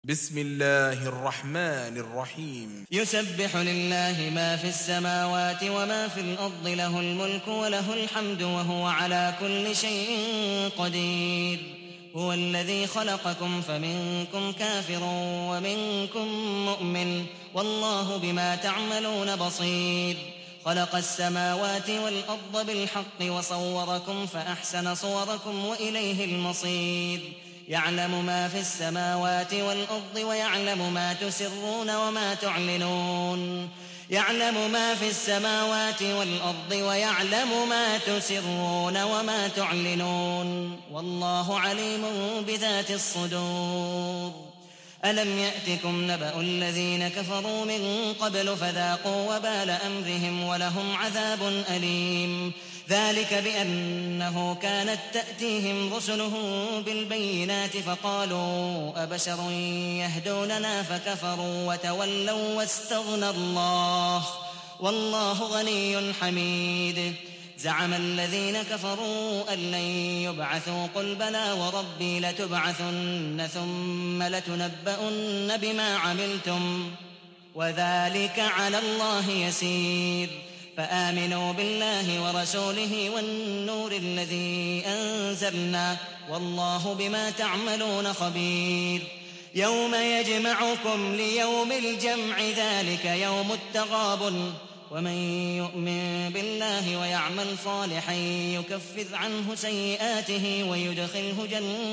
بسم الله الرحمن الرحيم. يسبح لله ما في السماوات وما في الأرض، له الملك وله الحمد وهو على كل شيء قدير. هو الذي خلقكم فمنكم كافر ومنكم مؤمن، والله بما تعملون بصير. خلق السماوات والأرض بالحق وصوركم فأحسن صوركم وإليه المصير. يعلم ما في السماوات والأرض ويعلم ما تسرون وما تعلنون. يعلم ما في السماوات والأرض ويعلم ما تسرون وما تعلنون، والله عليم بذات الصدور. ألم يأتكم نبأ الذين كفروا من قبل فذاقوا وبال أمرهم ولهم عذاب أليم. ذلك بأنه كانت تأتيهم رسلهم بالبينات فقالوا أبشر يهدوننا فكفروا وتولوا واستغنى الله، والله غني حميد. زعم الذين كفروا أن لن يبعثوا، قل بلى وربي لتبعثن ثم لتنبؤن بما عملتم وذلك على الله يسير. فآمنوا بالله ورسوله والنور الذي أنزلنا، والله بما تعملون خبير. يوم يجمعكم ليوم الجمع، ذلك يوم التغابن. ومن يؤمن بالله ويعمل صالحا يكفر عنه سيئاته ويدخله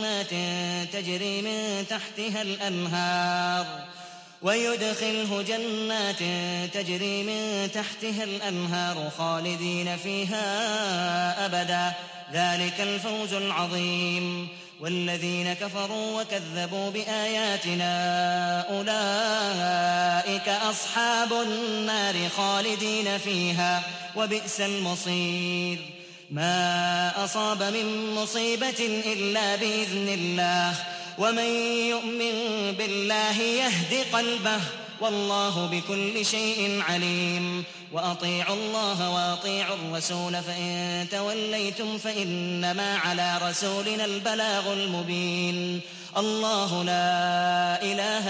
جنات تجري من تحتها الأنهار خالدين فيها أبدا، ذلك الفوز العظيم. والذين كفروا وكذبوا بآياتنا أولئك أصحاب النار خالدين فيها، وبئس المصير. ما أصاب من مصيبة إلا بإذن الله، ومن يؤمن بالله يهد قلبه، والله بكل شيء عليم. وأطيعوا الله وأطيعوا الرسول، فإن توليتم فإنما على رسولنا البلاغ المبين. الله لا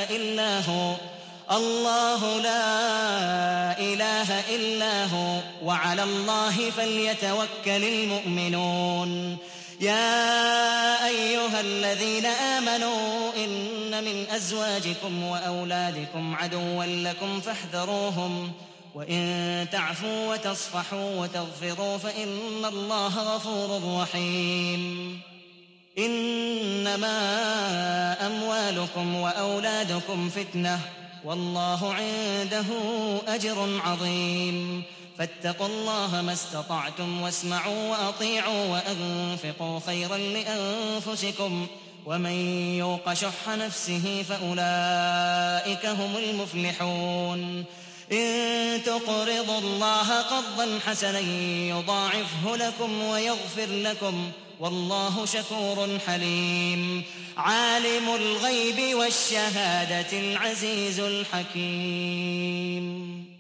إله إلا هو، وعلى الله فليتوكل المؤمنون. يا أيها الذين آمنوا إن من أزواجكم وأولادكم عدوا لكم فاحذروهم، وإن تعفوا وتصفحوا وتغفروا فإن الله غفور رحيم. إنما أموالكم وأولادكم فتنة، والله عنده أجر عظيم. فاتقوا الله ما استطعتم، واسمعوا وأطيعوا وأنفقوا خيرا لأنفسكم، ومن يوق شح نفسه فأولئك هم المفلحون. إن تقرضوا الله قرضا حسنا يضاعفه لكم ويغفر لكم، والله شكور حليم. عالم الغيب والشهادة العزيز الحكيم.